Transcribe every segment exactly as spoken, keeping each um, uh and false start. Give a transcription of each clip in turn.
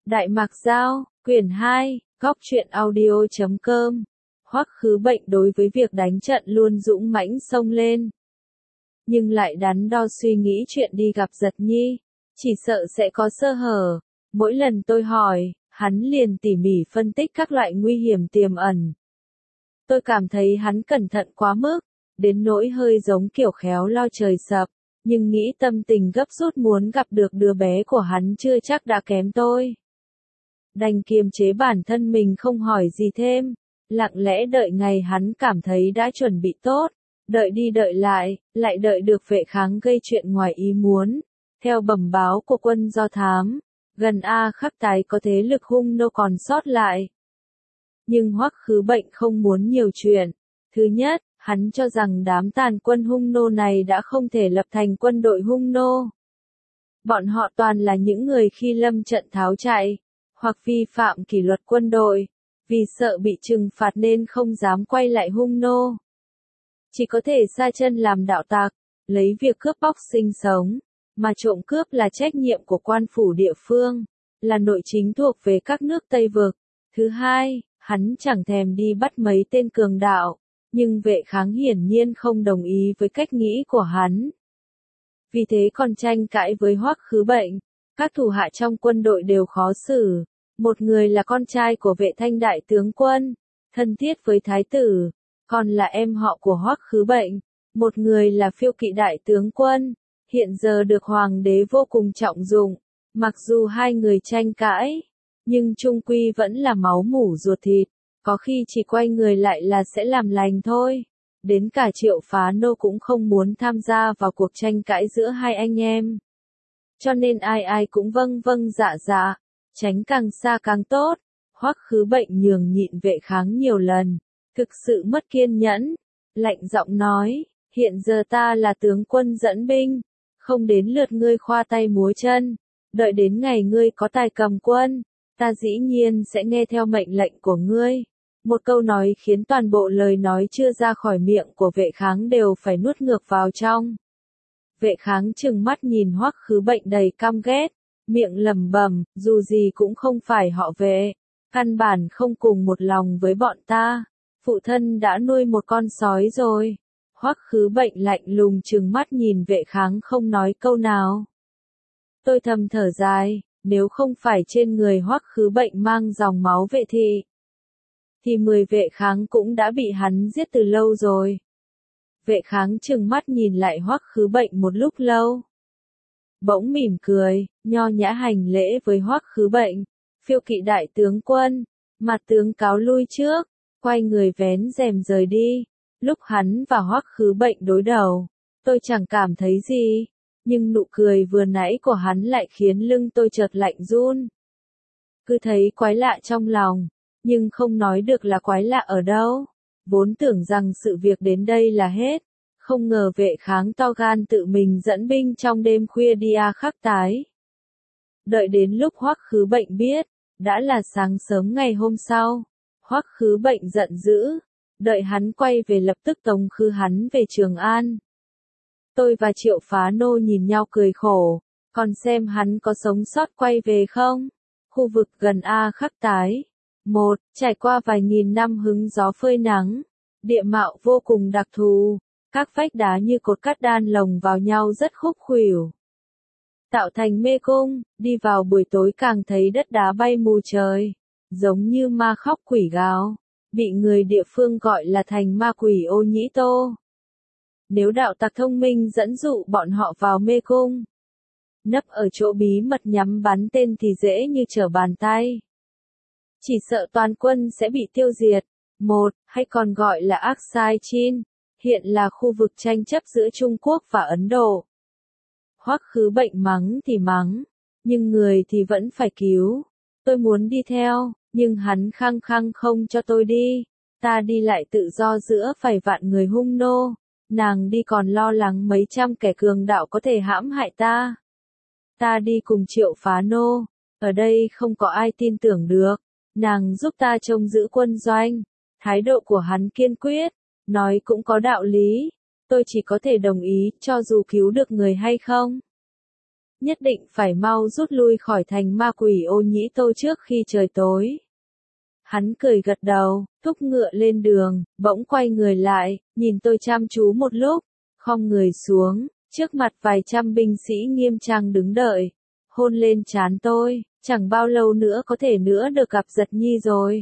Đại Mạc Giao, quyển hai, góc truyện audio chấm com. Hoắc Khứ Bệnh đối với việc đánh trận luôn dũng mãnh xông lên. Nhưng lại đắn đo suy nghĩ chuyện đi gặp Giật Nhi, chỉ sợ sẽ có sơ hở. Mỗi lần tôi hỏi, hắn liền tỉ mỉ phân tích các loại nguy hiểm tiềm ẩn. Tôi cảm thấy hắn cẩn thận quá mức, đến nỗi hơi giống kiểu khéo lo trời sập, nhưng nghĩ tâm tình gấp rút muốn gặp được đứa bé của hắn chưa chắc đã kém tôi. Đành kiềm chế bản thân mình không hỏi gì thêm, lặng lẽ đợi ngày hắn cảm thấy đã chuẩn bị tốt, đợi đi đợi lại, lại đợi được Vệ Kháng gây chuyện ngoài ý muốn. Theo bẩm báo của quân do thám, gần A Khắc Tái có thế lực hung nô còn sót lại. Nhưng Hoắc Khứ Bệnh không muốn nhiều chuyện. Thứ nhất, hắn cho rằng đám tàn quân hung nô này đã không thể lập thành quân đội hung nô. Bọn họ toàn là những người khi lâm trận tháo chạy, hoặc vi phạm kỷ luật quân đội, vì sợ bị trừng phạt nên không dám quay lại hung nô. Chỉ có thể sa chân làm đạo tặc, lấy việc cướp bóc sinh sống, mà trộm cướp là trách nhiệm của quan phủ địa phương, là nội chính thuộc về các nước Tây Vực. Thứ hai, hắn chẳng thèm đi bắt mấy tên cường đạo, nhưng Vệ Kháng hiển nhiên không đồng ý với cách nghĩ của hắn. Vì thế còn tranh cãi với Hoắc Khứ Bệnh, các thủ hạ trong quân đội đều khó xử. Một người là con trai của Vệ Thanh đại tướng quân, thân thiết với thái tử, còn là em họ của Hoắc Khứ Bệnh. Một người là Phiêu Kỵ đại tướng quân, hiện giờ được hoàng đế vô cùng trọng dụng. Mặc dù hai người tranh cãi, nhưng chung quy vẫn là máu mủ ruột thịt, có khi chỉ quay người lại là sẽ làm lành thôi. Đến cả Triệu Phá Nô cũng không muốn tham gia vào cuộc tranh cãi giữa hai anh em. Cho nên ai ai cũng vâng vâng dạ dạ, tránh càng xa càng tốt. Hoắc Khứ Bệnh nhường nhịn Vệ Kháng nhiều lần, thực sự mất kiên nhẫn, lạnh giọng nói, hiện giờ ta là tướng quân dẫn binh, không đến lượt ngươi khoa tay múa chân, đợi đến ngày ngươi có tài cầm quân, ta dĩ nhiên sẽ nghe theo mệnh lệnh của ngươi. Một câu nói khiến toàn bộ lời nói chưa ra khỏi miệng của Vệ Kháng đều phải nuốt ngược vào trong. Vệ Kháng trừng mắt nhìn Hoắc Khứ Bệnh đầy căm ghét, miệng lẩm bẩm, dù gì cũng không phải họ Vệ, căn bản không cùng một lòng với bọn ta, phụ thân đã nuôi một con sói rồi. Hoắc Khứ Bệnh lạnh lùng trừng mắt nhìn Vệ Kháng không nói câu nào. Tôi thầm thở dài, nếu không phải trên người Hoắc Khứ Bệnh mang dòng máu Vệ thị, thì mười Vệ Kháng cũng đã bị hắn giết từ lâu rồi. Vệ Kháng trừng mắt nhìn lại Hoắc Khứ Bệnh một lúc lâu. Bỗng mỉm cười, nho nhã hành lễ với Hoắc Khứ Bệnh, Phiêu Kỵ đại tướng quân, mặt tướng cáo lui trước, quay người vén rèm rời đi. Lúc hắn và Hoắc Khứ Bệnh đối đầu, tôi chẳng cảm thấy gì, nhưng nụ cười vừa nãy của hắn lại khiến lưng tôi chợt lạnh run. Cứ thấy quái lạ trong lòng, nhưng không nói được là quái lạ ở đâu. Vốn tưởng rằng sự việc đến đây là hết, không ngờ Vệ Kháng to gan tự mình dẫn binh trong đêm khuya đi A Khắc Tái. Đợi đến lúc Hoắc Khứ Bệnh biết, đã là sáng sớm ngày hôm sau. Hoắc Khứ Bệnh giận dữ, đợi hắn quay về lập tức tống khứ hắn về Trường An. Tôi và Triệu Phá Nô nhìn nhau cười khổ, còn xem hắn có sống sót quay về không. Khu vực gần A Khắc Tái. Một, trải qua vài nghìn năm hứng gió phơi nắng, địa mạo vô cùng đặc thù, các vách đá như cột cát đan lồng vào nhau rất khúc khuỷu, tạo thành mê cung, đi vào buổi tối càng thấy đất đá bay mù trời, giống như ma khóc quỷ gào, bị người địa phương gọi là thành ma quỷ Ô Nhĩ Tô. Nếu đạo tặc thông minh dẫn dụ bọn họ vào mê cung, nấp ở chỗ bí mật nhắm bắn tên thì dễ như trở bàn tay. Chỉ sợ toàn quân sẽ bị tiêu diệt. Một, hay còn gọi là Aksai Chin, hiện là khu vực tranh chấp giữa Trung Quốc và Ấn Độ. Hoắc Khứ Bệnh mắng thì mắng, nhưng người thì vẫn phải cứu. Tôi muốn đi theo, nhưng hắn khăng khăng không cho tôi đi. Ta đi lại tự do giữa vài vạn người hung nô, nàng đi còn lo lắng mấy trăm kẻ cường đạo có thể hãm hại ta. Ta đi cùng Triệu Phá Nô, ở đây không có ai tin tưởng được. Nàng giúp ta trông giữ quân doanh. Thái độ của hắn kiên quyết, nói cũng có đạo lý. Tôi chỉ có thể đồng ý, cho dù cứu được người hay không. nhất định phải mau rút lui khỏi thành ma quỷ Ô Nhĩ Tô trước khi trời tối. Hắn cười gật đầu, thúc ngựa lên đường, bỗng quay người lại, nhìn tôi chăm chú một lúc, khom người xuống, trước mặt vài trăm binh sĩ nghiêm trang đứng đợi, hôn lên trán tôi, chẳng bao lâu nữa có thể nữa được gặp Giật Nhi rồi.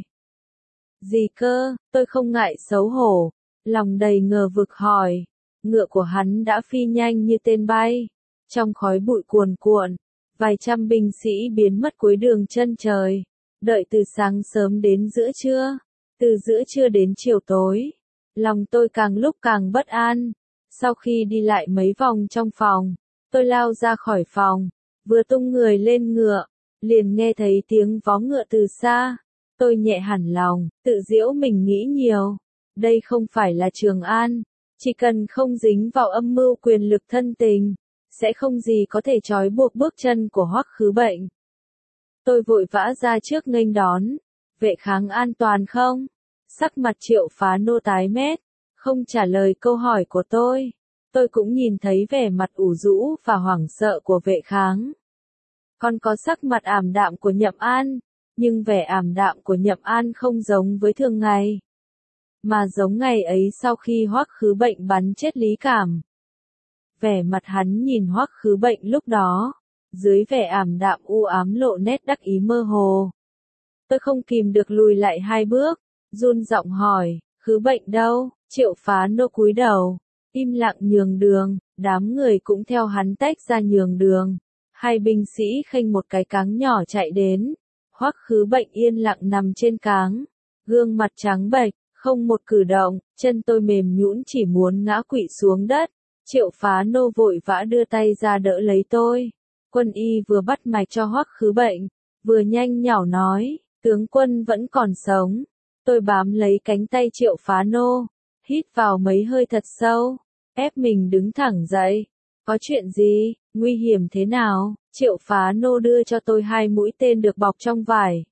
Gì cơ, tôi không ngại xấu hổ, lòng đầy ngờ vực hỏi, ngựa của hắn đã phi nhanh như tên bay, trong khói bụi cuồn cuộn, vài trăm binh sĩ biến mất cuối đường chân trời. Đợi từ sáng sớm đến giữa trưa, từ giữa trưa đến chiều tối, lòng tôi càng lúc càng bất an. Sau khi đi lại mấy vòng trong phòng, tôi lao ra khỏi phòng, vừa tung người lên ngựa, liền nghe thấy tiếng vó ngựa từ xa. Tôi nhẹ hẳn lòng, tự giễu mình nghĩ nhiều. Đây không phải là Trường An, chỉ cần không dính vào âm mưu quyền lực thân tình, sẽ không gì có thể trói buộc bước chân của Hoắc Khứ Bệnh. Tôi vội vã ra trước nghênh đón, vệ kháng an toàn không? Sắc mặt Triệu Phá Nô tái mét, không trả lời câu hỏi của tôi. Tôi cũng nhìn thấy vẻ mặt ủ rũ và hoảng sợ của vệ kháng. Còn có sắc mặt ảm đạm của Nhậm An, nhưng vẻ ảm đạm của Nhậm An không giống với thường ngày, mà giống ngày ấy sau khi Hoắc Khứ Bệnh bắn chết Lý Cảm. Vẻ mặt hắn nhìn Hoắc Khứ Bệnh lúc đó, dưới vẻ ảm đạm u ám lộ nét đắc ý mơ hồ. Tôi không kìm được lùi lại hai bước, run giọng hỏi, Khứ Bệnh đâu? Triệu Phá Nô cúi đầu, im lặng nhường đường, đám người cũng theo hắn tách ra nhường đường. Hai binh sĩ khênh một cái cáng nhỏ chạy đến, Hoắc Khứ Bệnh yên lặng nằm trên cáng, gương mặt trắng bệch, không một cử động, chân tôi mềm nhũn chỉ muốn ngã quỵ xuống đất. Triệu Phá Nô vội vã đưa tay ra đỡ lấy tôi. Quân y vừa bắt mạch cho Hoắc Khứ Bệnh, vừa nhanh nhảu nói, tướng quân vẫn còn sống. Tôi bám lấy cánh tay Triệu Phá Nô, hít vào mấy hơi thật sâu, ép mình đứng thẳng dậy. Có chuyện gì, nguy hiểm thế nào? Triệu Phá Nô đưa cho tôi hai mũi tên được bọc trong vải.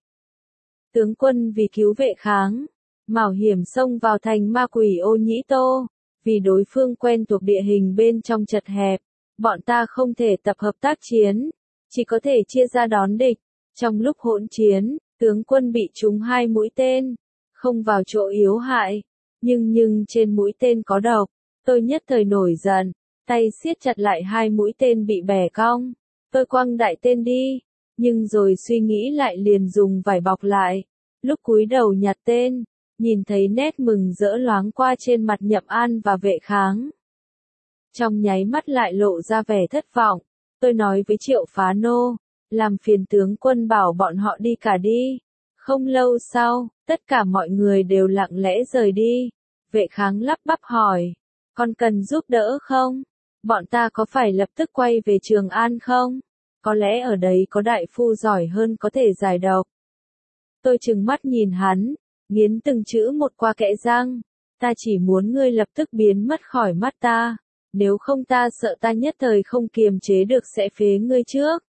Tướng quân vì cứu vệ kháng, mạo hiểm xông vào thành ma quỷ Ô Nhĩ Tô, vì đối phương quen thuộc địa hình bên trong chật hẹp. Bọn ta không thể tập hợp tác chiến, chỉ có thể chia ra đón địch. Trong lúc hỗn chiến, tướng quân bị trúng hai mũi tên, không vào chỗ yếu hại, nhưng nhưng trên mũi tên có độc. Tôi nhất thời nổi giận, tay siết chặt lại hai mũi tên bị bẻ cong. Tôi quăng đại tên đi, nhưng rồi suy nghĩ lại liền dùng vải bọc lại. Lúc cúi đầu nhặt tên, nhìn thấy nét mừng rỡ loáng qua trên mặt Nhậm An và vệ kháng. Trong nháy mắt lại lộ ra vẻ thất vọng, tôi nói với Triệu Phá Nô, làm phiền tướng quân bảo bọn họ đi cả đi. Không lâu sau, tất cả mọi người đều lặng lẽ rời đi. Vệ kháng lắp bắp hỏi, con cần giúp đỡ không? Bọn ta có phải lập tức quay về Trường An không? Có lẽ ở đấy có đại phu giỏi hơn có thể giải độc. Tôi trừng mắt nhìn hắn, nghiến từng chữ một qua kẽ răng. Ta chỉ muốn ngươi lập tức biến mất khỏi mắt ta. Nếu không ta sợ ta nhất thời không kiềm chế được sẽ phế ngươi trước.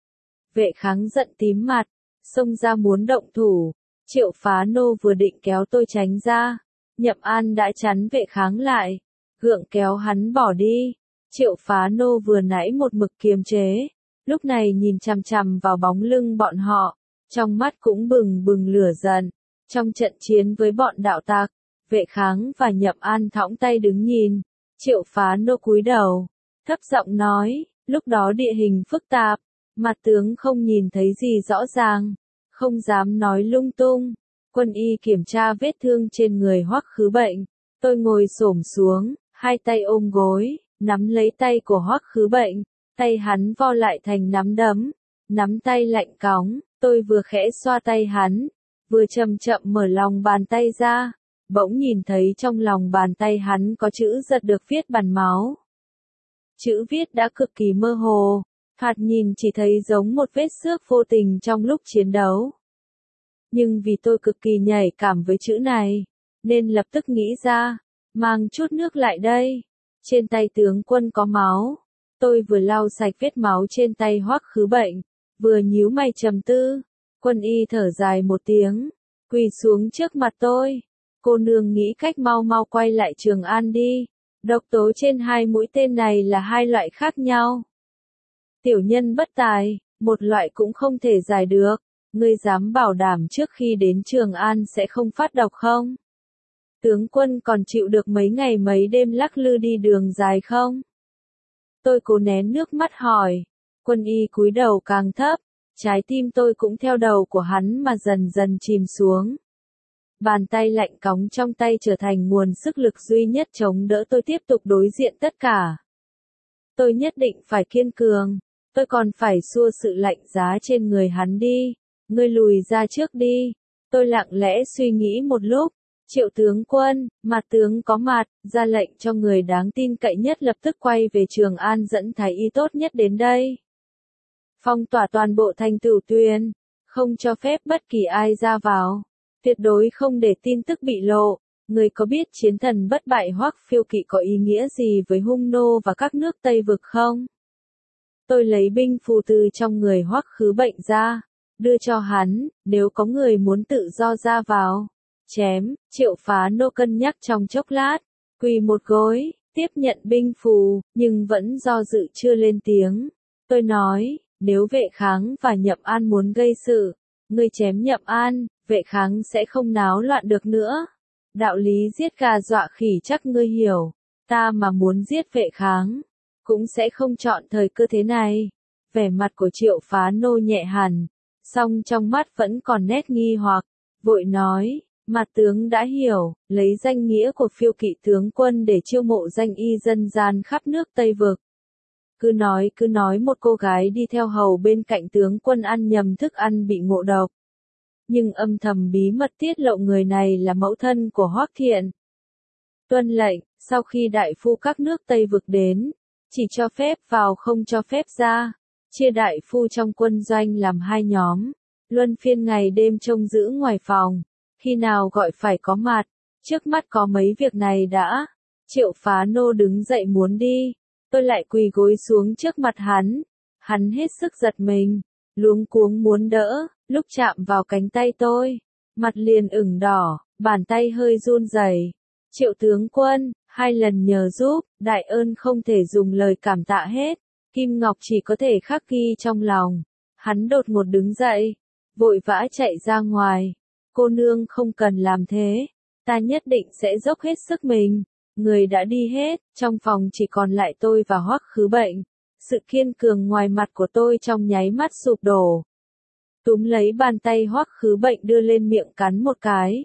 Vệ kháng giận tím mặt, xông ra muốn động thủ. Triệu Phá Nô vừa định kéo tôi tránh ra, Nhậm An đã chắn vệ kháng lại, gượng kéo hắn bỏ đi. Triệu Phá Nô vừa nãy một mực kiềm chế, lúc này nhìn chằm chằm vào bóng lưng bọn họ, trong mắt cũng bừng bừng lửa giận. Trong trận chiến với bọn đạo tặc, vệ kháng và Nhậm An thõng tay đứng nhìn. Triệu Phá Nô cúi đầu, thấp giọng nói, lúc đó địa hình phức tạp, mặt tướng không nhìn thấy gì rõ ràng, không dám nói lung tung. Quân y kiểm tra vết thương trên người Hoắc Khứ Bệnh, tôi ngồi xổm xuống, hai tay ôm gối, nắm lấy tay của Hoắc Khứ Bệnh, tay hắn vo lại thành nắm đấm, nắm tay lạnh cóng, tôi vừa khẽ xoa tay hắn, vừa chậm chậm mở lòng bàn tay ra. Bỗng nhìn thấy trong lòng bàn tay hắn có chữ giật được viết bằng máu. Chữ viết đã cực kỳ mơ hồ, thoạt nhìn chỉ thấy giống một vết xước vô tình trong lúc chiến đấu. Nhưng vì tôi cực kỳ nhạy cảm với chữ này, nên lập tức nghĩ ra, mang chút nước lại đây. Trên tay tướng quân có máu. Tôi vừa lau sạch vết máu trên tay Hoắc Khứ Bệnh, vừa nhíu mày trầm tư. Quân y thở dài một tiếng, quỳ xuống trước mặt tôi. Cô nương nghĩ cách mau mau quay lại Trường An đi. Độc tố trên hai mũi tên này là hai loại khác nhau. Tiểu nhân bất tài, một loại cũng không thể giải được. Ngươi dám bảo đảm trước khi đến Trường An sẽ không phát độc không? Tướng quân còn chịu được mấy ngày mấy đêm lắc lư đi đường dài không? Tôi cố nén nước mắt hỏi. Quân y cúi đầu càng thấp, trái tim tôi cũng theo đầu của hắn mà dần dần chìm xuống. Bàn tay lạnh cóng trong tay trở thành nguồn sức lực duy nhất chống đỡ tôi tiếp tục đối diện tất cả. Tôi nhất định phải kiên cường, tôi còn phải xua sự lạnh giá trên người hắn đi. Ngươi lùi ra trước đi. Tôi lặng lẽ suy nghĩ một lúc. Triệu tướng quân, mặt tướng có mặt, ra lệnh cho người đáng tin cậy nhất lập tức quay về Trường An dẫn thái y tốt nhất đến đây. Phong tỏa toàn bộ thành Tửu Tuyền, không cho phép bất kỳ ai ra vào. Tuyệt đối không để tin tức bị lộ. Người có biết chiến thần bất bại Hoắc Phiêu Kỵ có ý nghĩa gì với hung nô và các nước Tây Vực không? Tôi lấy binh phù từ trong người Hoắc Khứ Bệnh ra, đưa cho hắn, nếu có người muốn tự do ra vào. Chém, Triệu Phá Nô cân nhắc trong chốc lát, quỳ một gối, tiếp nhận binh phù, nhưng vẫn do dự chưa lên tiếng. Tôi nói, nếu Vệ Kháng và Nhậm An muốn gây sự, ngươi chém Nhậm An, Vệ Kháng sẽ không náo loạn được nữa. Đạo lý giết gà dọa khỉ chắc ngươi hiểu, ta mà muốn giết Vệ Kháng, cũng sẽ không chọn thời cơ thế này. Vẻ mặt của Triệu Phá Nô nhẹ hẳn, song trong mắt vẫn còn nét nghi hoặc, vội nói, mặt tướng đã hiểu, lấy danh nghĩa của Phiêu Kỵ tướng quân để chiêu mộ danh y dân gian khắp nước Tây Vực. Cứ nói cứ nói một cô gái đi theo hầu bên cạnh tướng quân ăn nhầm thức ăn bị ngộ độc. Nhưng âm thầm bí mật tiết lộ người này là mẫu thân của Hoắc Thiện. Tuân lệnh, sau khi đại phu các nước Tây Vực đến, chỉ cho phép vào không cho phép ra, chia đại phu trong quân doanh làm hai nhóm, luân phiên ngày đêm trông giữ ngoài phòng, khi nào gọi phải có mặt, trước mắt có mấy việc này đã. Triệu Phá Nô đứng dậy muốn đi, tôi lại quỳ gối xuống trước mặt hắn, hắn hết sức giật mình, luống cuống muốn đỡ, lúc chạm vào cánh tay tôi, mặt liền ửng đỏ, bàn tay hơi run rẩy. Triệu tướng quân, hai lần nhờ giúp, đại ơn không thể dùng lời cảm tạ hết, Kim Ngọc chỉ có thể khắc ghi trong lòng. Hắn đột ngột đứng dậy, vội vã chạy ra ngoài. Cô nương không cần làm thế, ta nhất định sẽ dốc hết sức mình. Người đã đi hết, trong phòng chỉ còn lại tôi và Hoắc Khứ Bệnh. Sự kiên cường ngoài mặt của tôi trong nháy mắt sụp đổ. Túm lấy bàn tay Hoắc Khứ Bệnh đưa lên miệng cắn một cái.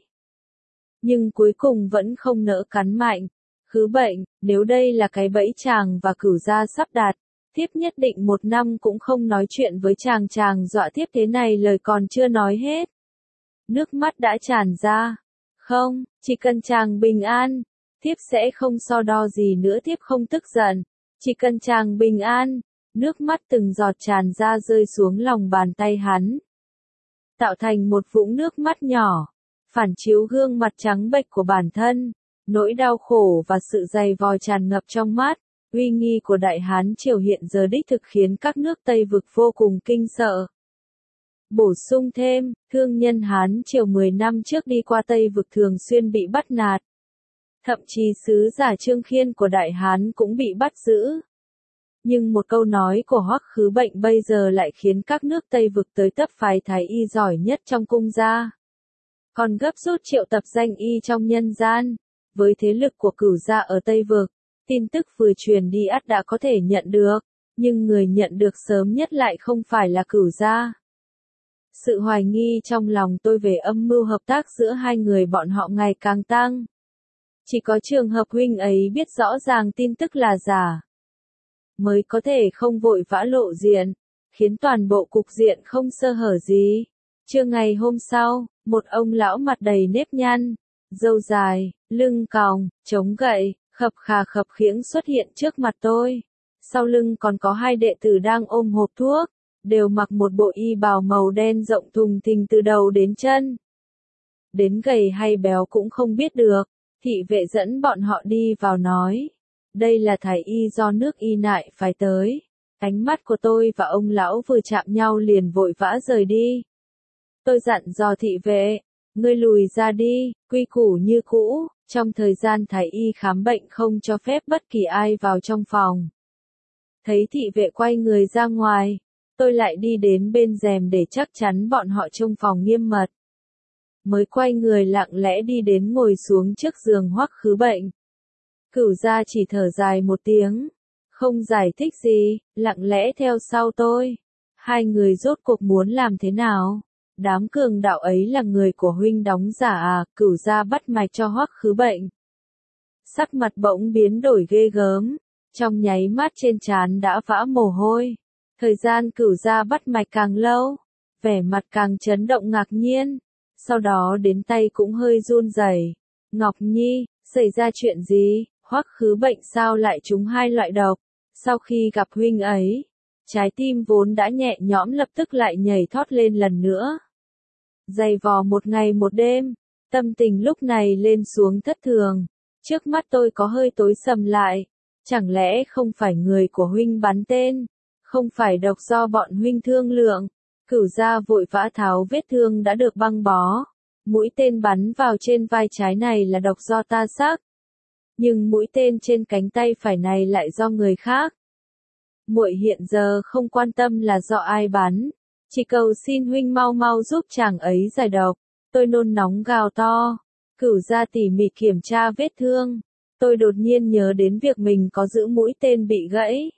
Nhưng cuối cùng vẫn không nỡ cắn mạnh. Khứ Bệnh, nếu đây là cái bẫy chàng và Cửu gia sắp đặt, tiếp nhất định một năm cũng không nói chuyện với chàng chàng dọa tiếp thế này lời còn chưa nói hết. Nước mắt đã tràn ra. Không, chỉ cần chàng bình an, tiếp sẽ không so đo gì nữa, tiếp không tức giận. Chỉ cần chàng bình an, nước mắt từng giọt tràn ra rơi xuống lòng bàn tay hắn. Tạo thành một vũng nước mắt nhỏ, phản chiếu gương mặt trắng bệch của bản thân, nỗi đau khổ và sự dày vò tràn ngập trong mắt. Uy nghi của Đại Hán Triều hiện giờ đích thực khiến các nước Tây Vực vô cùng kinh sợ. Bổ sung thêm, thương nhân Hán Triều mười năm trước đi qua Tây Vực thường xuyên bị bắt nạt. Thậm chí sứ giả Trương Khiên của Đại Hán cũng bị bắt giữ. Nhưng một câu nói của Hoắc Khứ Bệnh bây giờ lại khiến các nước Tây Vực tới tấp phái thái y giỏi nhất trong cung ra. Còn gấp rút triệu tập danh y trong nhân gian. Với thế lực của Cửu gia ở Tây Vực, tin tức vừa truyền đi ắt đã có thể nhận được, nhưng người nhận được sớm nhất lại không phải là Cửu gia. Sự hoài nghi trong lòng tôi về âm mưu hợp tác giữa hai người bọn họ ngày càng tăng. Chỉ có trường hợp huynh ấy biết rõ ràng tin tức là giả, mới có thể không vội vã lộ diện, khiến toàn bộ cục diện không sơ hở gì. Trưa ngày hôm sau, một ông lão mặt đầy nếp nhăn, râu dài, lưng còng, chống gậy, khập khà khập khiễng xuất hiện trước mặt tôi. Sau lưng còn có hai đệ tử đang ôm hộp thuốc, đều mặc một bộ y bào màu đen rộng thùng thình từ đầu đến chân. Đến gầy hay béo cũng không biết được, thị vệ dẫn bọn họ đi vào nói. Đây là thái y do nước Y Nại phải tới. Ánh mắt của tôi và ông lão vừa chạm nhau liền vội vã rời đi. Tôi dặn dò thị vệ, ngươi lùi ra đi, quy củ như cũ, trong thời gian thái y khám bệnh không cho phép bất kỳ ai vào trong phòng. Thấy thị vệ quay người ra ngoài, tôi lại đi đến bên rèm để chắc chắn bọn họ trông phòng nghiêm mật. Mới quay người lặng lẽ đi đến ngồi xuống trước giường Hoắc Khứ Bệnh. Cửu gia chỉ thở dài một tiếng, không giải thích gì, lặng lẽ theo sau tôi. Hai người rốt cuộc muốn làm thế nào? Đám cường đạo ấy là người của huynh đóng giả à? Cửu gia bắt mạch cho Hoắc Khứ Bệnh. Sắc mặt bỗng biến đổi ghê gớm, trong nháy mắt trên trán đã vã mồ hôi. Thời gian Cửu gia bắt mạch càng lâu, vẻ mặt càng chấn động ngạc nhiên, sau đó đến tay cũng hơi run rẩy. Ngọc Nhi, xảy ra chuyện gì? Hoắc Khứ Bệnh sao lại trúng hai loại độc? Sau khi gặp huynh ấy, trái tim vốn đã nhẹ nhõm lập tức lại nhảy thót lên lần nữa. Dày vò một ngày một đêm, tâm tình lúc này lên xuống thất thường. Trước mắt tôi có hơi tối sầm lại. Chẳng lẽ không phải người của huynh bắn tên? Không phải độc do bọn huynh thương lượng? Cửu gia vội vã tháo vết thương đã được băng bó. Mũi tên bắn vào trên vai trái này là độc do ta sắc. Nhưng mũi tên trên cánh tay phải này lại do người khác. Muội hiện giờ không quan tâm là do ai bắn, chỉ cầu xin huynh mau mau giúp chàng ấy giải độc. Tôi nôn nóng gào to. Cửu gia tỉ mỉ kiểm tra vết thương. Tôi đột nhiên nhớ đến việc mình có giữ mũi tên bị gãy.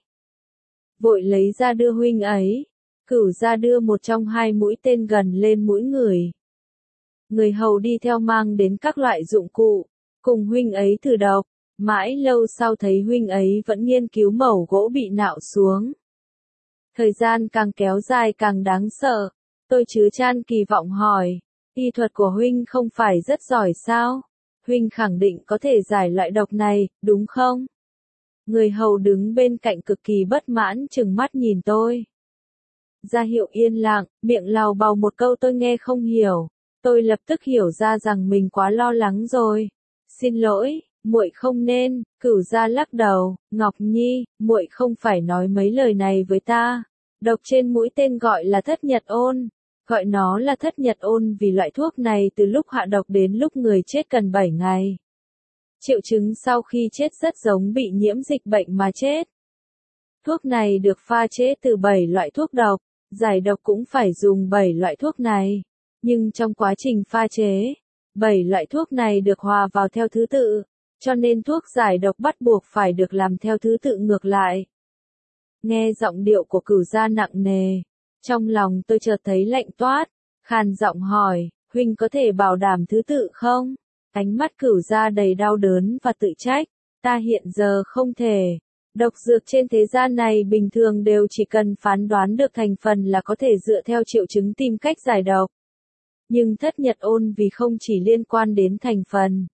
Vội lấy ra đưa huynh ấy. Cửu gia đưa một trong hai mũi tên gần lên mũi người. Người hầu đi theo mang đến các loại dụng cụ, cùng huynh ấy thử độc. Mãi lâu sau thấy huynh ấy vẫn nghiên cứu mẩu gỗ bị nạo xuống. Thời gian càng kéo dài càng đáng sợ. Tôi chứa chan kỳ vọng hỏi, y thuật của huynh không phải rất giỏi sao? Huynh khẳng định có thể giải loại độc này, đúng không? Người hầu đứng bên cạnh cực kỳ bất mãn trừng mắt nhìn tôi. Ra hiệu yên lặng, miệng lào bào một câu tôi nghe không hiểu. Tôi lập tức hiểu ra rằng mình quá lo lắng rồi. Xin lỗi, muội không nên. Cửu gia lắc đầu. Ngọc Nhi, muội không phải nói mấy lời này với ta. Độc trên mũi tên gọi là thất nhật ôn. Gọi nó là thất nhật ôn vì loại thuốc này từ lúc hạ độc đến lúc người chết cần bảy ngày. Triệu chứng sau khi chết rất giống bị nhiễm dịch bệnh mà chết. Thuốc này được pha chế từ bảy loại thuốc độc, giải độc cũng phải dùng bảy loại thuốc này. Nhưng trong quá trình pha chế, bảy loại thuốc này được hòa vào theo thứ tự, cho nên thuốc giải độc bắt buộc phải được làm theo thứ tự ngược lại. Nghe giọng điệu của Cửu gia nặng nề, trong lòng tôi chợt thấy lạnh toát, khàn giọng hỏi, huynh có thể bảo đảm thứ tự không? Ánh mắt Cửu gia đầy đau đớn và tự trách, ta hiện giờ không thể. Độc dược trên thế gian này bình thường đều chỉ cần phán đoán được thành phần là có thể dựa theo triệu chứng tìm cách giải độc. Nhưng thất nhật ôn vì không chỉ liên quan đến thành phần,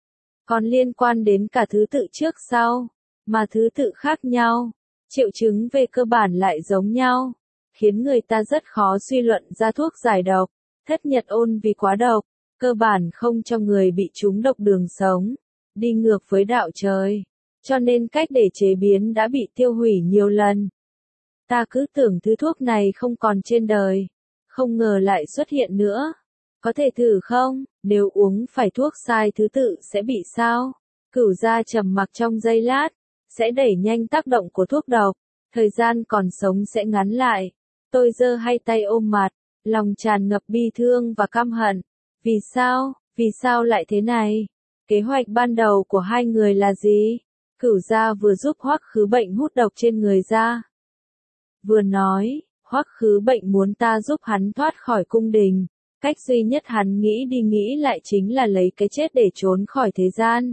còn liên quan đến cả thứ tự trước sau, mà thứ tự khác nhau, triệu chứng về cơ bản lại giống nhau, khiến người ta rất khó suy luận ra thuốc giải độc. Thất nhật ôn vì quá độc, cơ bản không cho người bị trúng độc đường sống, đi ngược với đạo trời, cho nên cách để chế biến đã bị tiêu hủy nhiều lần. Ta cứ tưởng thứ thuốc này không còn trên đời, không ngờ lại xuất hiện nữa. Có thể thử không? Nếu uống phải thuốc sai thứ tự sẽ bị sao? Cửu gia trầm mặc trong giây lát, sẽ đẩy nhanh tác động của thuốc độc, thời gian còn sống sẽ ngắn lại. Tôi giơ hai tay ôm mặt, lòng tràn ngập bi thương và căm hận. Vì sao? Vì sao lại thế này? Kế hoạch ban đầu của hai người là gì? Cửu gia vừa giúp Hoắc Khứ Bệnh hút độc trên người ra, vừa nói, Hoắc Khứ Bệnh muốn ta giúp hắn thoát khỏi cung đình. Cách duy nhất hắn nghĩ đi nghĩ lại chính là lấy cái chết để trốn khỏi thế gian.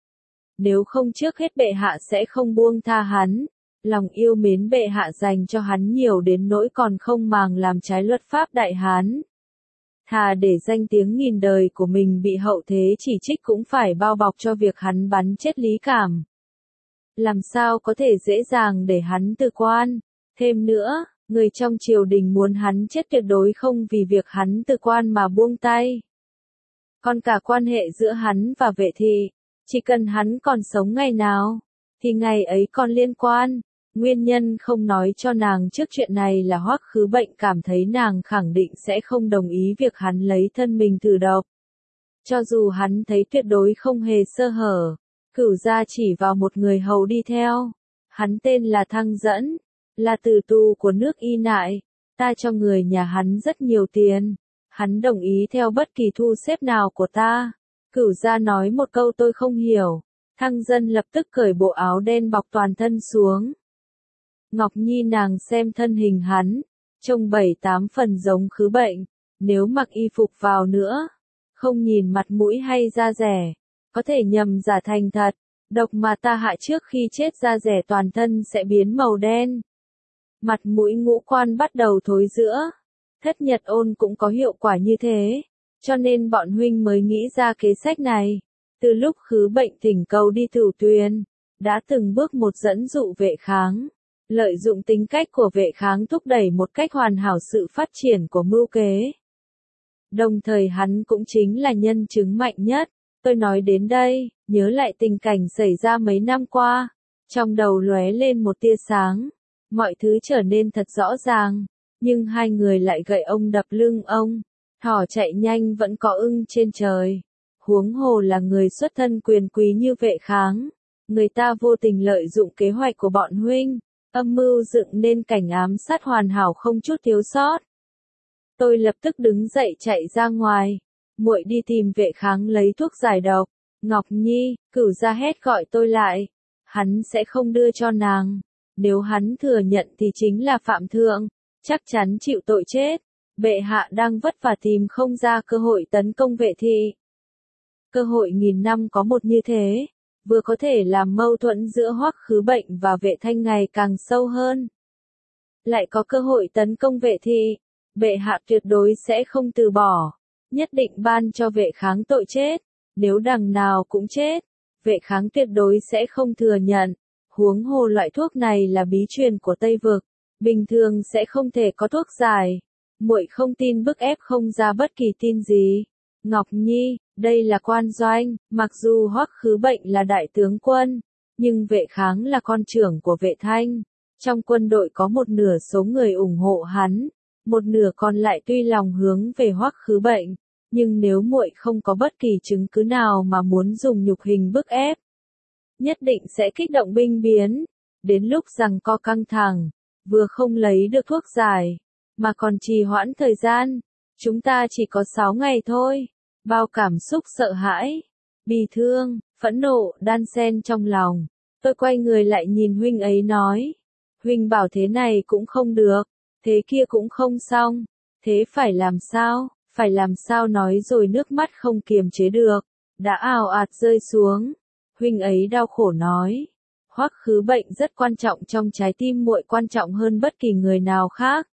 Nếu không trước hết bệ hạ sẽ không buông tha hắn. Lòng yêu mến bệ hạ dành cho hắn nhiều đến nỗi còn không màng làm trái luật pháp Đại Hán. Thà để danh tiếng nghìn đời của mình bị hậu thế chỉ trích cũng phải bao bọc cho việc hắn bắn chết Lý Cảm. Làm sao có thể dễ dàng để hắn từ quan? Thêm nữa, người trong triều đình muốn hắn chết tuyệt đối không vì việc hắn từ quan mà buông tay. Còn cả quan hệ giữa hắn và Vệ Thị, chỉ cần hắn còn sống ngày nào, thì ngày ấy còn liên quan. Nguyên nhân không nói cho nàng trước chuyện này là Hoắc Khứ Bệnh cảm thấy nàng khẳng định sẽ không đồng ý việc hắn lấy thân mình thử độc. Cho dù hắn thấy tuyệt đối không hề sơ hở, Cửu gia chỉ vào một người hầu đi theo. Hắn tên là Thăng Dẫn, là tử tù của nước Y Nại, ta cho người nhà hắn rất nhiều tiền, hắn đồng ý theo bất kỳ thu xếp nào của ta. Cửu gia nói một câu tôi không hiểu, Thăng Dân lập tức cởi bộ áo đen bọc toàn thân xuống. Ngọc Nhi nàng xem thân hình hắn, trông bảy tám phần giống Khứ Bệnh, nếu mặc y phục vào nữa, không nhìn mặt mũi hay da rẻ, có thể nhầm giả thành thật, độc mà ta hại trước khi chết da rẻ toàn thân sẽ biến màu đen. Mặt mũi ngũ quan bắt đầu thối rữa, thất nhật ôn cũng có hiệu quả như thế, cho nên bọn huynh mới nghĩ ra kế sách này. Từ lúc Khứ Bệnh thỉnh cầu đi Thửu Tuyền, đã từng bước một dẫn dụ Vệ Kháng, lợi dụng tính cách của Vệ Kháng thúc đẩy một cách hoàn hảo sự phát triển của mưu kế. Đồng thời hắn cũng chính là nhân chứng mạnh nhất. Tôi nói đến đây, nhớ lại tình cảnh xảy ra mấy năm qua, trong đầu lóe lên một tia sáng, mọi thứ trở nên thật rõ ràng, nhưng hai người lại gậy ông đập lưng ông, thỏ chạy nhanh vẫn có ưng trên trời. Huống hồ là người xuất thân quyền quý như Vệ Kháng, người ta vô tình lợi dụng kế hoạch của bọn huynh, âm mưu dựng nên cảnh ám sát hoàn hảo không chút thiếu sót. Tôi lập tức đứng dậy chạy ra ngoài, muội đi tìm Vệ Kháng lấy thuốc giải độc. Ngọc Nhi, Cửu gia hét gọi tôi lại, hắn sẽ không đưa cho nàng, nếu hắn thừa nhận thì chính là phạm thượng, chắc chắn chịu tội chết. Bệ hạ đang vất vả tìm không ra cơ hội tấn công Vệ thị. Cơ hội nghìn năm có một như thế, vừa có thể làm mâu thuẫn giữa Hoắc Khứ Bệnh và Vệ Thanh ngày càng sâu hơn. Lại có cơ hội tấn công Vệ thị, bệ hạ tuyệt đối sẽ không từ bỏ, nhất định ban cho Vệ Kháng tội chết, nếu đằng nào cũng chết, Vệ Kháng tuyệt đối sẽ không thừa nhận. Huống hồ loại thuốc này là bí truyền của Tây Vực, bình thường sẽ không thể có thuốc giải. Muội không tin bức ép không ra bất kỳ tin gì. Ngọc Nhi, đây là quan doanh, mặc dù Hoắc Khứ Bệnh là đại tướng quân, nhưng Vệ Kháng là con trưởng của Vệ Thanh. Trong quân đội có một nửa số người ủng hộ hắn, một nửa còn lại tuy lòng hướng về Hoắc Khứ Bệnh, nhưng nếu muội không có bất kỳ chứng cứ nào mà muốn dùng nhục hình bức ép, nhất định sẽ kích động binh biến, đến lúc giằng co căng thẳng, vừa không lấy được thuốc giải, mà còn trì hoãn thời gian. Chúng ta chỉ có sáu ngày thôi. Bao cảm xúc sợ hãi, bi thương, phẫn nộ, đan xen trong lòng. Tôi quay người lại nhìn huynh ấy nói, huynh bảo thế này cũng không được, thế kia cũng không xong, thế phải làm sao, phải làm sao nói rồi nước mắt không kiềm chế được, đã ào ạt rơi xuống. Huynh ấy đau khổ nói, Hoắc Khứ Bệnh rất quan trọng trong trái tim muội, quan trọng hơn bất kỳ người nào khác.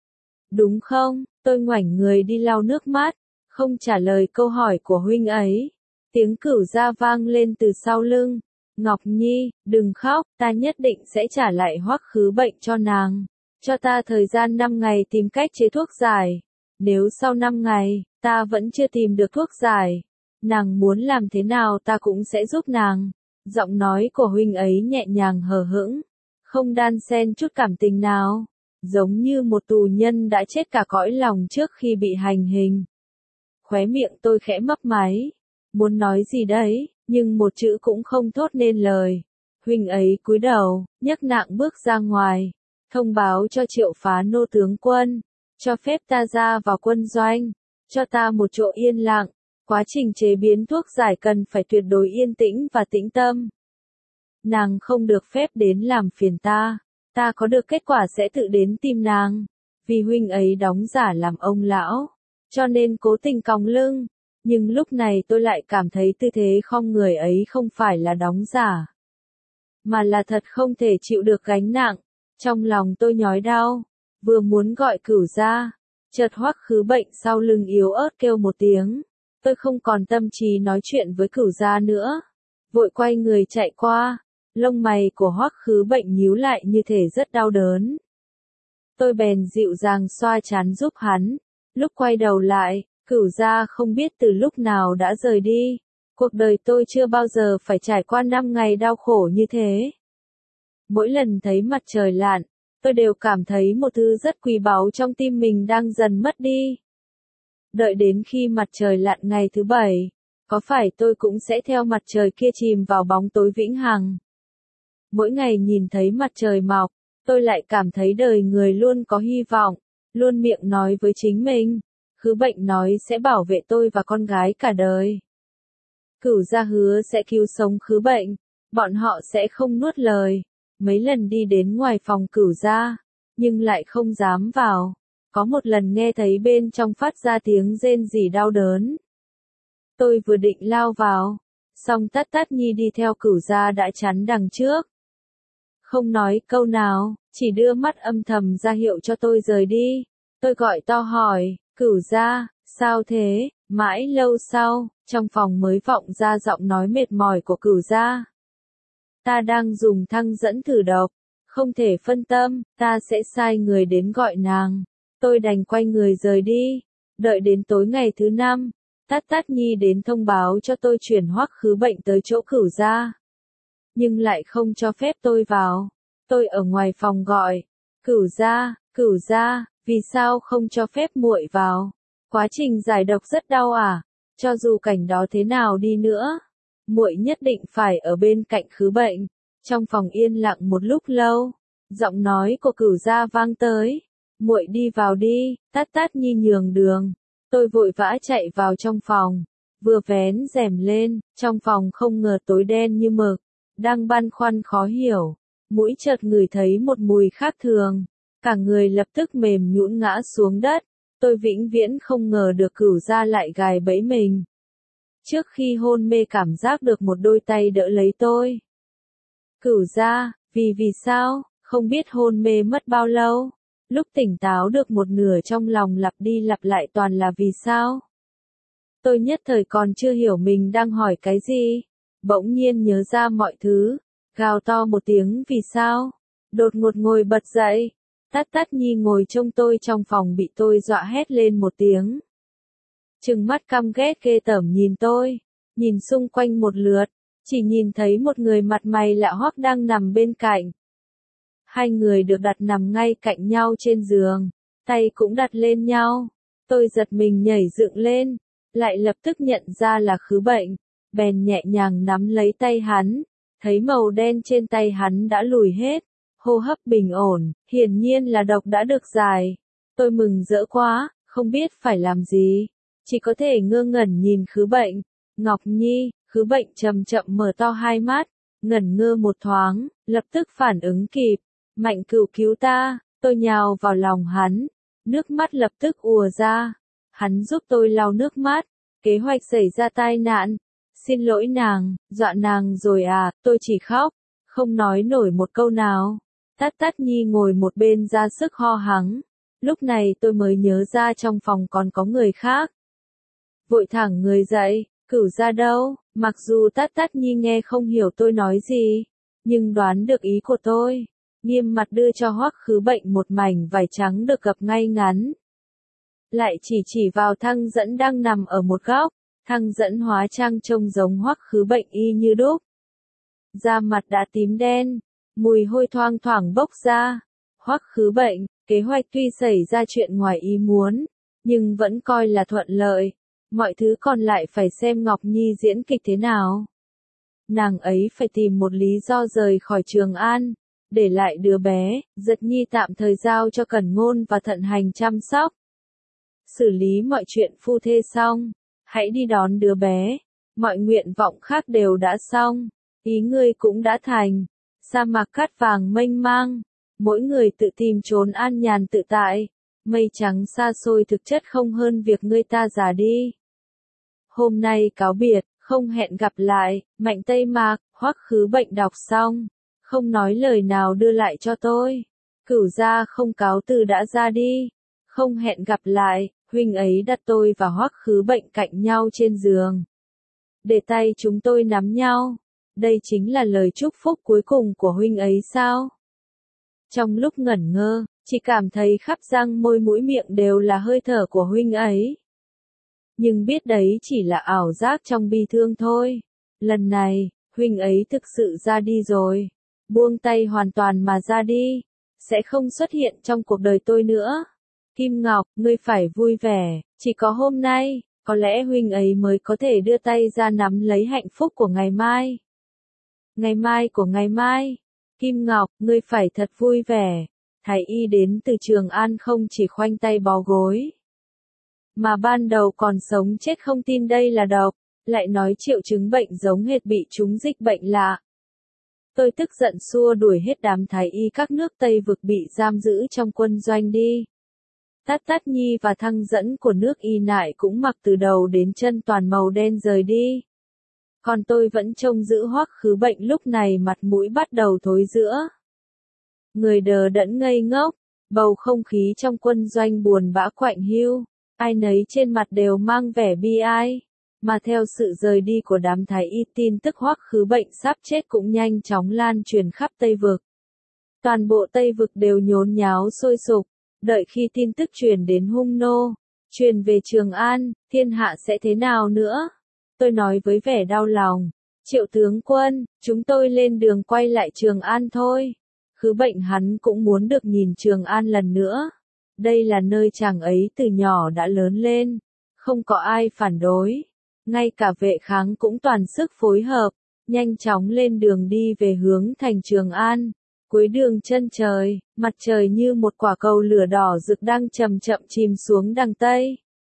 Đúng không? Tôi ngoảnh người đi lau nước mắt, không trả lời câu hỏi của huynh ấy. Tiếng Cửu gia vang lên từ sau lưng. Ngọc Nhi, đừng khóc, ta nhất định sẽ trả lại Hoắc Khứ Bệnh cho nàng. Cho ta thời gian năm ngày tìm cách chế thuốc giải. Nếu sau năm ngày, ta vẫn chưa tìm được thuốc giải, nàng muốn làm thế nào ta cũng sẽ giúp nàng. Giọng nói của huynh ấy nhẹ nhàng hờ hững, không đan xen chút cảm tình nào, giống như một tù nhân đã chết cả cõi lòng trước khi bị hành hình. Khóe miệng tôi khẽ mấp máy, muốn nói gì đấy, nhưng một chữ cũng không thốt nên lời. Huynh ấy cúi đầu, nhấc nạng bước ra ngoài, thông báo cho Triệu Phá Nô tướng quân, cho phép ta ra vào quân doanh, cho ta một chỗ yên lặng. Quá trình chế biến thuốc giải cần phải tuyệt đối yên tĩnh và tĩnh tâm. Nàng không được phép đến làm phiền ta, ta có được kết quả sẽ tự đến tìm nàng. Vì huynh ấy đóng giả làm ông lão, cho nên cố tình còng lưng, nhưng lúc này tôi lại cảm thấy tư thế khom người ấy không phải là đóng giả, mà là thật không thể chịu được gánh nặng. Trong lòng tôi nhói đau, vừa muốn gọi Cửu gia, chợt Hoắc Khứ Bệnh sau lưng yếu ớt kêu một tiếng. Tôi không còn tâm trí nói chuyện với Cửu gia nữa, vội quay người chạy qua, lông mày của Hoắc Khứ Bệnh nhíu lại như thể rất đau đớn. Tôi bèn dịu dàng xoa trán giúp hắn, lúc quay đầu lại, Cửu gia không biết từ lúc nào đã rời đi. Cuộc đời tôi chưa bao giờ phải trải qua năm ngày đau khổ như thế. Mỗi lần thấy mặt trời lặn, tôi đều cảm thấy một thứ rất quý báu trong tim mình đang dần mất đi. Đợi đến khi mặt trời lặn ngày thứ bảy, có phải tôi cũng sẽ theo mặt trời kia chìm vào bóng tối vĩnh hằng? Mỗi ngày nhìn thấy mặt trời mọc, tôi lại cảm thấy đời người luôn có hy vọng, luôn miệng nói với chính mình, Khứ Bệnh nói sẽ bảo vệ tôi và con gái cả đời. Cửu gia hứa sẽ cứu sống Khứ Bệnh, bọn họ sẽ không nuốt lời. Mấy lần đi đến ngoài phòng Cửu gia, nhưng lại không dám vào. Có một lần nghe thấy bên trong phát ra tiếng rên rỉ đau đớn. Tôi vừa định lao vào, song Tát Tát Nhi đi theo Cửu gia đã chắn đằng trước. Không nói câu nào, chỉ đưa mắt âm thầm ra hiệu cho tôi rời đi. Tôi gọi to hỏi, Cửu gia, sao thế? Mãi lâu sau, trong phòng mới vọng ra giọng nói mệt mỏi của Cửu gia. Ta đang dùng thăng dẫn thử độc, không thể phân tâm, ta sẽ sai người đến gọi nàng. Tôi đành quay người rời đi. Đợi đến tối ngày thứ năm, Tát Tát Nhi đến thông báo cho tôi chuyển Hoắc Khứ Bệnh tới chỗ Cửu gia. Nhưng lại không cho phép tôi vào. Tôi ở ngoài phòng gọi, Cửu gia, Cửu gia, vì sao không cho phép muội vào? Quá trình giải độc rất đau à? Cho dù cảnh đó thế nào đi nữa, muội nhất định phải ở bên cạnh Khứ Bệnh. Trong phòng yên lặng một lúc lâu, giọng nói của Cửu gia vang tới, muội đi vào đi. Tát Tát Nhi nhường đường. Tôi vội vã chạy vào trong phòng, vừa vén rèm lên, trong phòng không ngờ tối đen như mực, đang băn khoăn khó hiểu, mũi chợt ngửi thấy một mùi khác thường, cả người lập tức mềm nhũn ngã xuống đất. Tôi vĩnh viễn không ngờ được Cửu gia lại gài bẫy mình. Trước khi hôn mê cảm giác được một đôi tay đỡ lấy tôi. Cửu gia, vì vì sao, không biết hôn mê mất bao lâu. Lúc tỉnh táo được một nửa trong lòng lặp đi lặp lại toàn là vì sao. Tôi nhất thời còn chưa hiểu mình đang hỏi cái gì. Bỗng nhiên nhớ ra mọi thứ. Gào to một tiếng vì sao. Đột ngột ngồi bật dậy. Tát Tát Nhi ngồi trông tôi trong phòng bị tôi dọa hét lên một tiếng. Trừng mắt căm ghét ghê tởm nhìn tôi. Nhìn xung quanh một lượt. Chỉ nhìn thấy một người mặt mày lạ hoắc đang nằm bên cạnh. Hai người được đặt nằm ngay cạnh nhau trên giường, tay cũng đặt lên nhau. Tôi giật mình nhảy dựng lên, lại lập tức nhận ra là Khứ Bệnh, bèn nhẹ nhàng nắm lấy tay hắn, thấy màu đen trên tay hắn đã lùi hết, hô hấp bình ổn, hiển nhiên là độc đã được giải. Tôi mừng rỡ quá, không biết phải làm gì, chỉ có thể ngơ ngẩn nhìn Khứ Bệnh. Ngọc Nhi, Khứ Bệnh chậm chậm mở to hai mắt, ngẩn ngơ một thoáng, lập tức phản ứng kịp. Mạnh Cửu cứu ta, tôi nhào vào lòng hắn, nước mắt lập tức ùa ra. Hắn giúp tôi lau nước mắt, kế hoạch xảy ra tai nạn. Xin lỗi nàng, dọa nàng rồi à, tôi chỉ khóc, không nói nổi một câu nào. Tát Tát Nhi ngồi một bên ra sức ho hắng. Lúc này tôi mới nhớ ra trong phòng còn có người khác. Vội thẳng người dậy, Cửu gia đâu? Mặc dù Tát Tát Nhi nghe không hiểu tôi nói gì, nhưng đoán được ý của tôi. Nghiêm mặt đưa cho Hoắc Khứ Bệnh một mảnh vải trắng được gập ngay ngắn. Lại chỉ chỉ vào thăng dẫn đang nằm ở một góc, thăng dẫn hóa trang trông giống Hoắc Khứ Bệnh y như đúc. Da mặt đã tím đen, mùi hôi thoang thoảng bốc ra. Hoắc Khứ Bệnh, kế hoạch tuy xảy ra chuyện ngoài ý muốn, nhưng vẫn coi là thuận lợi. Mọi thứ còn lại phải xem Ngọc Nhi diễn kịch thế nào. Nàng ấy phải tìm một lý do rời khỏi Trường An. Để lại đứa bé, Giật Nhi tạm thời giao cho Cẩn Ngôn và Thận Hành chăm sóc. Xử lý mọi chuyện phu thê xong, hãy đi đón đứa bé. Mọi nguyện vọng khác đều đã xong, ý ngươi cũng đã thành. Sa mạc cát vàng mênh mang, mỗi người tự tìm chốn an nhàn tự tại. Mây trắng xa xôi thực chất không hơn việc ngươi ta già đi. Hôm nay cáo biệt, không hẹn gặp lại. Mạnh Tây Mạc, Hoắc Khứ Bệnh đọc xong, không nói lời nào đưa lại cho tôi. Cửu gia không cáo từ đã ra đi. Không hẹn gặp lại, huynh ấy đặt tôi và Hoắc Khứ Bệnh cạnh nhau trên giường. Để tay chúng tôi nắm nhau. Đây chính là lời chúc phúc cuối cùng của huynh ấy sao? Trong lúc ngẩn ngơ, chỉ cảm thấy khắp răng môi mũi miệng đều là hơi thở của huynh ấy. Nhưng biết đấy chỉ là ảo giác trong bi thương thôi. Lần này, huynh ấy thực sự ra đi rồi. Buông tay hoàn toàn mà ra đi. Sẽ không xuất hiện trong cuộc đời tôi nữa. Kim Ngọc, ngươi phải vui vẻ. Chỉ có hôm nay, có lẽ huynh ấy mới có thể đưa tay ra nắm lấy hạnh phúc của ngày mai. Ngày mai của ngày mai. Kim Ngọc, ngươi phải thật vui vẻ. Thái y đến từ Trường An không chỉ khoanh tay bó gối, mà ban đầu còn sống chết không tin đây là độc, lại nói triệu chứng bệnh giống hệt bị trúng dịch bệnh lạ. Tôi tức giận xua đuổi hết đám thái y các nước Tây vực bị giam giữ trong quân doanh đi. Tát Tát Nhi và thăng dẫn của nước Y Nại cũng mặc từ đầu đến chân toàn màu đen rời đi. Còn tôi vẫn trông giữ Hoắc Khứ Bệnh lúc này mặt mũi bắt đầu thối rữa. Người đờ đẫn ngây ngốc, bầu không khí trong quân doanh buồn bã quạnh hiu, ai nấy trên mặt đều mang vẻ bi ai. Mà theo sự rời đi của đám thái y, tin tức Hoắc Khứ Bệnh sắp chết cũng nhanh chóng lan truyền khắp Tây vực. Toàn bộ Tây vực đều nhốn nháo sôi sục, đợi khi tin tức truyền đến Hung Nô, truyền về Trường An, thiên hạ sẽ thế nào nữa? Tôi nói với vẻ đau lòng, Triệu tướng quân, chúng tôi lên đường quay lại Trường An thôi. Khứ Bệnh hắn cũng muốn được nhìn Trường An lần nữa. Đây là nơi chàng ấy từ nhỏ đã lớn lên, không có ai phản đối. Ngay cả Vệ Kháng cũng toàn sức phối hợp, nhanh chóng lên đường đi về hướng thành Trường An. Cuối đường chân trời, mặt trời như một quả cầu lửa đỏ rực đang chậm chậm chìm xuống đằng Tây.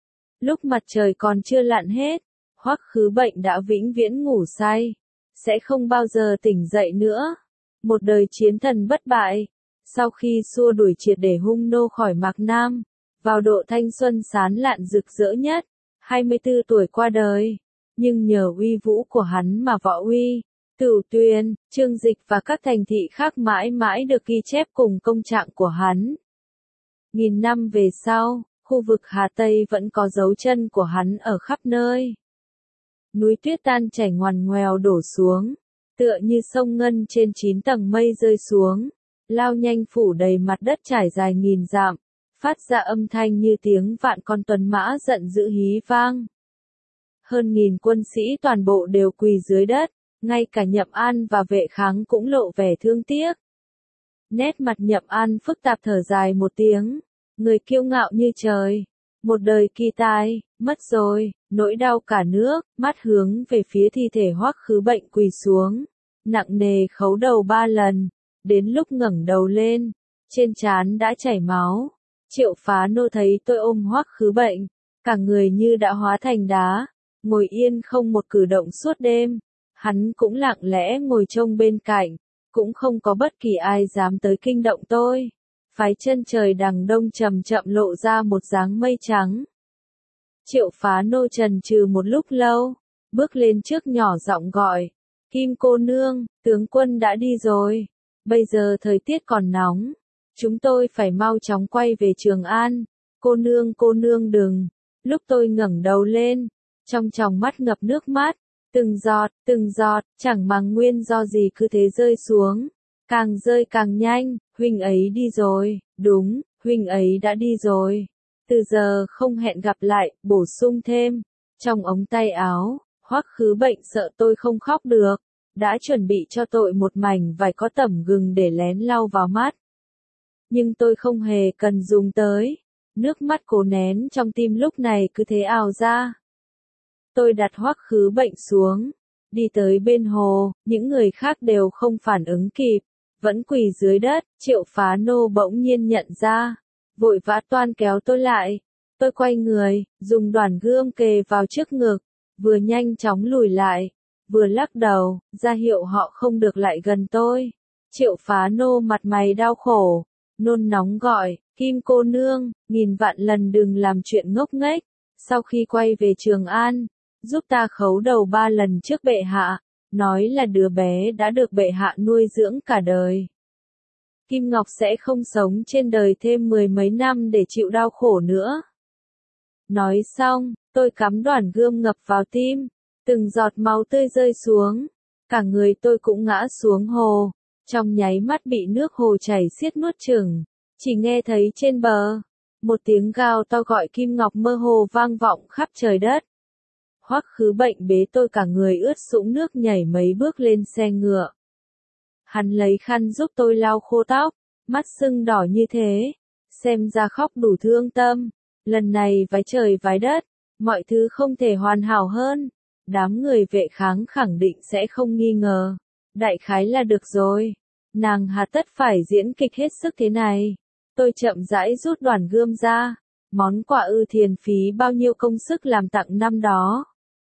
Lúc mặt trời còn chưa lặn hết, Hoắc Khứ Bệnh đã vĩnh viễn ngủ say, sẽ không bao giờ tỉnh dậy nữa. Một đời chiến thần bất bại, sau khi xua đuổi triệt để Hung Nô khỏi Mạc Nam, vào độ thanh xuân sán lạn rực rỡ nhất, hai mươi tư tuổi qua đời, nhưng nhờ uy vũ của hắn mà Võ Uy, Cửu Tuyền, Trương Dịch và các thành thị khác mãi mãi được ghi chép cùng công trạng của hắn. Nghìn năm về sau, khu vực Hà Tây vẫn có dấu chân của hắn ở khắp nơi. Núi tuyết tan chảy ngoằn ngoèo đổ xuống, tựa như sông ngân trên chín tầng mây rơi xuống, lao nhanh phủ đầy mặt đất trải dài nghìn dặm, phát ra âm thanh như tiếng vạn con tuấn mã giận dữ hí vang. Hơn nghìn quân sĩ toàn bộ đều quỳ dưới đất, ngay cả Nhậm An và Vệ Kháng cũng lộ vẻ thương tiếc. Nét mặt Nhậm An phức tạp thở dài một tiếng, người kiêu ngạo như trời, một đời kỳ tài, mất rồi, nỗi đau cả nước, mắt hướng về phía thi thể Hoắc Khứ Bệnh quỳ xuống, nặng nề khấu đầu ba lần, đến lúc ngẩng đầu lên, trên trán đã chảy máu. Triệu Phá Nô thấy tôi ôm Hoắc Khứ Bệnh, cả người như đã hóa thành đá, ngồi yên không một cử động suốt đêm. Hắn cũng lặng lẽ ngồi trông bên cạnh, cũng không có bất kỳ ai dám tới kinh động tôi. Phái chân trời đằng đông chậm chậm lộ ra một dáng mây trắng. Triệu Phá Nô trần trừ một lúc lâu, bước lên trước nhỏ giọng gọi, Kim cô nương, tướng quân đã đi rồi, bây giờ thời tiết còn nóng, chúng tôi phải mau chóng quay về Trường An, cô nương cô nương đừng. Lúc tôi ngẩng đầu lên, trong tròng mắt ngập nước mắt, từng giọt, từng giọt, chẳng màng nguyên do gì cứ thế rơi xuống, càng rơi càng nhanh, huynh ấy đi rồi, đúng, huynh ấy đã đi rồi. Từ giờ không hẹn gặp lại, bổ sung thêm, trong ống tay áo, Hoắc Khứ Bệnh sợ tôi không khóc được, đã chuẩn bị cho tôi một mảnh vải có tẩm gừng để lén lau vào mắt. Nhưng tôi không hề cần dùng tới, nước mắt cố nén trong tim lúc này cứ thế ào ra. Tôi đặt Hoắc Khứ Bệnh xuống, đi tới bên hồ, những người khác đều không phản ứng kịp, vẫn quỳ dưới đất. Triệu Phá Nô bỗng nhiên nhận ra, vội vã toan kéo tôi lại. Tôi quay người, dùng đoản gươm kề vào trước ngực, vừa nhanh chóng lùi lại, vừa lắc đầu, ra hiệu họ không được lại gần tôi. Triệu Phá Nô mặt mày đau khổ, nôn nóng gọi, Kim cô nương, nghìn vạn lần đừng làm chuyện ngốc nghếch. Sau khi quay về Trường An, giúp ta khấu đầu ba lần trước bệ hạ, nói là đứa bé đã được bệ hạ nuôi dưỡng cả đời. Kim Ngọc sẽ không sống trên đời thêm mười mấy năm để chịu đau khổ nữa. Nói xong, tôi cắm đoản gươm ngập vào tim, từng giọt máu tươi rơi xuống, cả người tôi cũng ngã xuống hồ, trong nháy mắt bị nước hồ chảy xiết nuốt chửng, chỉ nghe thấy trên bờ, một tiếng gào to gọi Kim Ngọc mơ hồ vang vọng khắp trời đất. Hoắc Khứ Bệnh bế tôi cả người ướt sũng nước nhảy mấy bước lên xe ngựa. Hắn lấy khăn giúp tôi lau khô tóc, mắt sưng đỏ như thế, xem ra khóc đủ thương tâm. Lần này vái trời vái đất, mọi thứ không thể hoàn hảo hơn. Đám người Vệ Kháng khẳng định sẽ không nghi ngờ. Đại khái là được rồi. nàng hà tất phải diễn kịch hết sức thế này. Tôi chậm rãi rút đoàn gươm ra, món quà Ư Thiền phí bao nhiêu công sức làm tặng năm đó.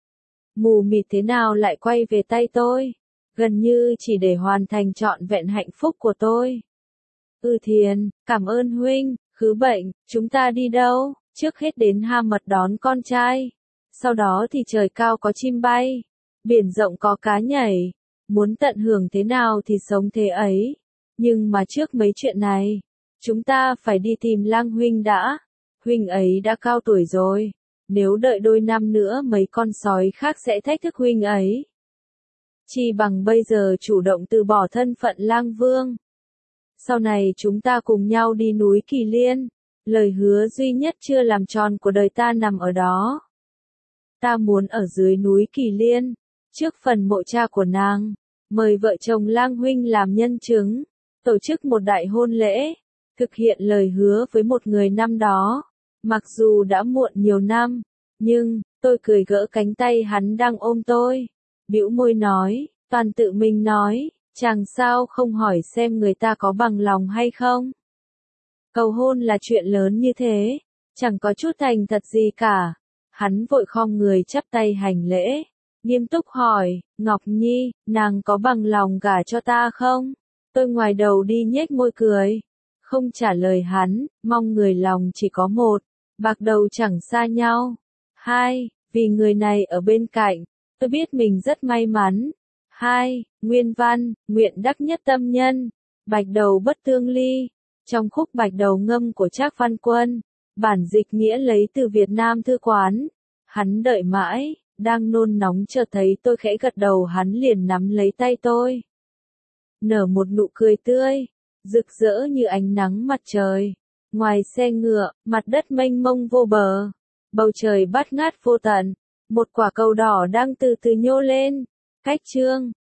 Mù mịt thế nào lại quay về tay tôi, gần như chỉ để hoàn thành trọn vẹn hạnh phúc của tôi. Ư Thiền, cảm ơn huynh. Khứ Bệnh, chúng ta đi đâu? Trước hết đến Ha Mật đón con trai. Sau đó thì trời cao có chim bay, biển rộng có cá nhảy. Muốn tận hưởng thế nào thì sống thế ấy. Nhưng mà trước mấy chuyện này, chúng ta phải đi tìm Lang huynh đã. Huynh ấy đã cao tuổi rồi. Nếu đợi đôi năm nữa mấy con sói khác sẽ thách thức huynh ấy. Chi bằng bây giờ chủ động từ bỏ thân phận Lang Vương. Sau này chúng ta cùng nhau đi núi Kỳ Liên. Lời hứa duy nhất chưa làm tròn của đời ta nằm ở đó. Ta muốn ở dưới núi Kỳ Liên, trước phần mộ cha của nàng, mời vợ chồng Lang huynh làm nhân chứng, tổ chức một đại hôn lễ, thực hiện lời hứa với một người năm đó. Mặc dù đã muộn nhiều năm, nhưng, tôi cười gỡ cánh tay hắn đang ôm tôi. Bĩu môi nói, toàn tự mình nói, chàng sao không hỏi xem người ta có bằng lòng hay không? Cầu hôn là chuyện lớn như thế, chẳng có chút thành thật gì cả. Hắn vội khom người chắp tay hành lễ, nghiêm túc hỏi, Ngọc Nhi, nàng có bằng lòng gả cho ta không? Tôi ngoài đầu đi nhếch môi cười, không trả lời hắn, mong người lòng chỉ có một, bạc đầu chẳng xa nhau. Hai, vì người này ở bên cạnh, tôi biết mình rất may mắn. Hai, nguyên văn, nguyện đắc nhất tâm nhân, bạch đầu bất tương ly. Trong khúc Bạch Đầu Ngâm của Trác Văn Quân, bản dịch nghĩa lấy từ Việt Nam Thư Quán. Hắn đợi mãi, đang nôn nóng chợt thấy tôi khẽ gật đầu, hắn liền nắm lấy tay tôi. Nở một nụ cười tươi, rực rỡ như ánh nắng mặt trời. Ngoài xe ngựa, mặt đất mênh mông vô bờ, bầu trời bát ngát vô tận, một quả cầu đỏ đang từ từ nhô lên. Cách chương